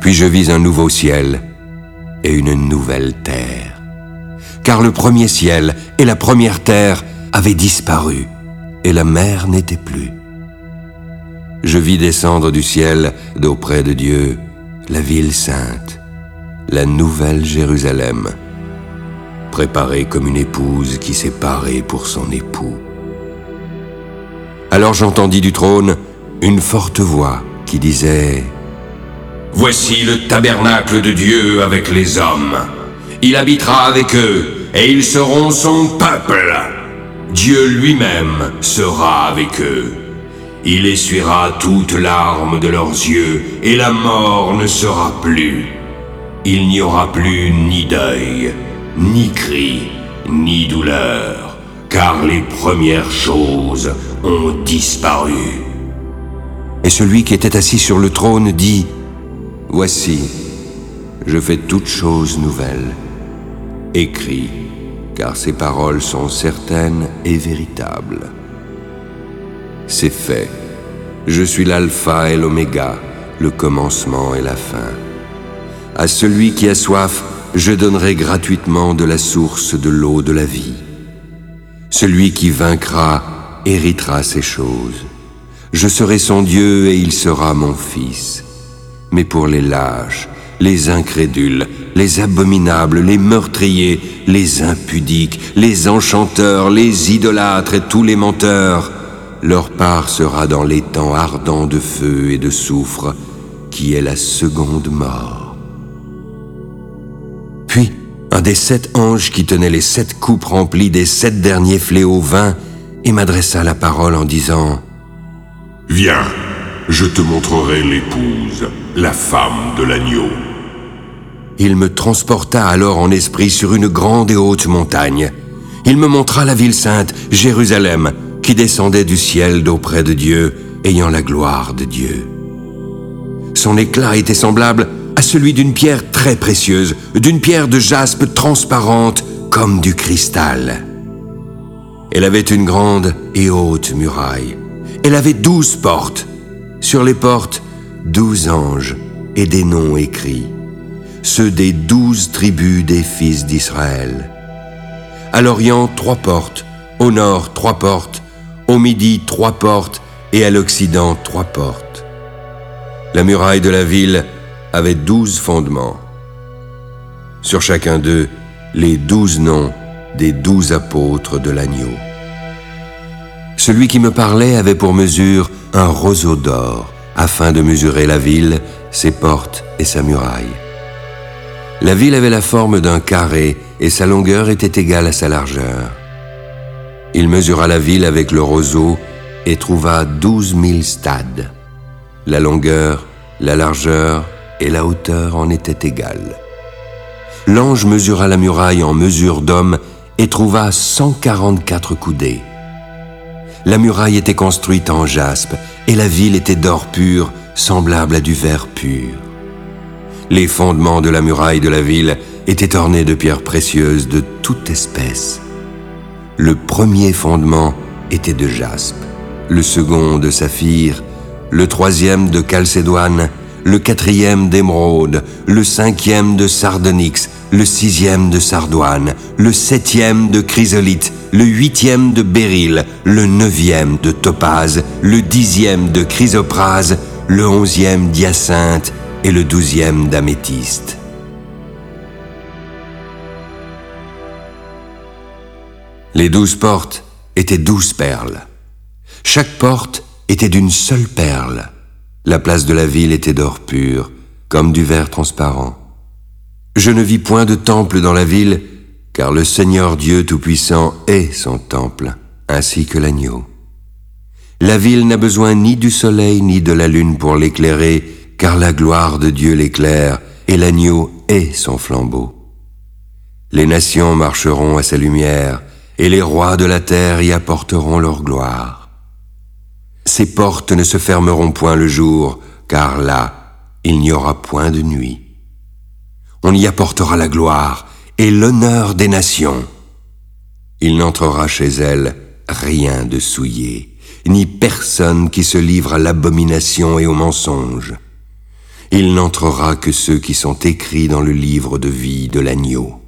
Puis je vis un nouveau ciel et une nouvelle terre. Car le premier ciel et la première terre avaient disparu, et la mer n'était plus. Je vis descendre du ciel, d'auprès de Dieu, la ville sainte, la nouvelle Jérusalem, préparée comme une épouse qui s'est parée pour son époux. Alors j'entendis du trône une forte voix qui disait: Voici le tabernacle de Dieu avec les hommes. Il habitera avec eux, et ils seront son peuple. Dieu lui-même sera avec eux. Il essuiera toute larme de leurs yeux, et la mort ne sera plus. Il n'y aura plus ni deuil, ni cri, ni douleur, car les premières choses ont disparu. Et celui qui était assis sur le trône dit: Voici, je fais toutes choses nouvelles. Écris, car ces paroles sont certaines et véritables. C'est fait. Je suis l'alpha et l'oméga, le commencement et la fin. À celui qui a soif, je donnerai gratuitement de la source de l'eau de la vie. Celui qui vaincra héritera ces choses. Je serai son Dieu et il sera mon fils. Mais pour les lâches, les incrédules, les abominables, les meurtriers, les impudiques, les enchanteurs, les idolâtres et tous les menteurs, leur part sera dans l'étang ardent de feu et de soufre, qui est la seconde mort. Puis, un des 7 anges qui tenaient les 7 coupes remplies des 7 derniers fléaux vint et m'adressa la parole en disant: Viens, je te montrerai l'épouse, la femme de l'agneau. Il me transporta alors en esprit sur une grande et haute montagne. Il me montra la ville sainte, Jérusalem, qui descendait du ciel d'auprès de Dieu, ayant la gloire de Dieu. Son éclat était semblable à celui d'une pierre très précieuse, d'une pierre de jaspe transparente comme du cristal. Elle avait une grande et haute muraille. Elle avait 12 portes. Sur les portes, 12 anges et des noms écrits, ceux des 12 tribus des fils d'Israël. À l'Orient, 3 portes, au Nord, 3 portes, au Midi, 3 portes, et à l'Occident, 3 portes. La muraille de la ville avait 12 fondements. Sur chacun d'eux, les 12 noms des 12 apôtres de l'agneau. Celui qui me parlait avait pour mesure un roseau d'or, afin de mesurer la ville, ses portes et sa muraille. La ville avait la forme d'un carré, et sa longueur était égale à sa largeur. Il mesura la ville avec le roseau et trouva 12 000 stades. La longueur, la largeur et la hauteur en étaient égales. L'ange mesura la muraille en mesure d'homme et trouva 144 coudées. La muraille était construite en jaspe, et la ville était d'or pur, semblable à du verre pur. Les fondements de la muraille de la ville étaient ornés de pierres précieuses de toute espèce. Le premier fondement était de jaspe, le second de saphir, le troisième de chalcédoine, le quatrième d'émeraude, le cinquième de sardonyx, le sixième de sardoine, le septième de chrysolite, le huitième de béryl, le neuvième de topaze, le 10e de chrysoprase, le 11e d'hyacinthe et le 12e d'améthyste. Les 12 portes étaient 12 perles. Chaque porte était d'une seule perle. La place de la ville était d'or pur, comme du verre transparent. Je ne vis point de temple dans la ville, car le Seigneur Dieu Tout-Puissant est son temple, ainsi que l'agneau. La ville n'a besoin ni du soleil ni de la lune pour l'éclairer, car la gloire de Dieu l'éclaire, et l'agneau est son flambeau. Les nations marcheront à sa lumière, et les rois de la terre y apporteront leur gloire. Ses portes ne se fermeront point le jour, car là, il n'y aura point de nuit. On y apportera la gloire et l'honneur des nations. Il n'entrera chez elle rien de souillé, ni personne qui se livre à l'abomination et au mensonge. Il n'entrera que ceux qui sont écrits dans le livre de vie de l'agneau.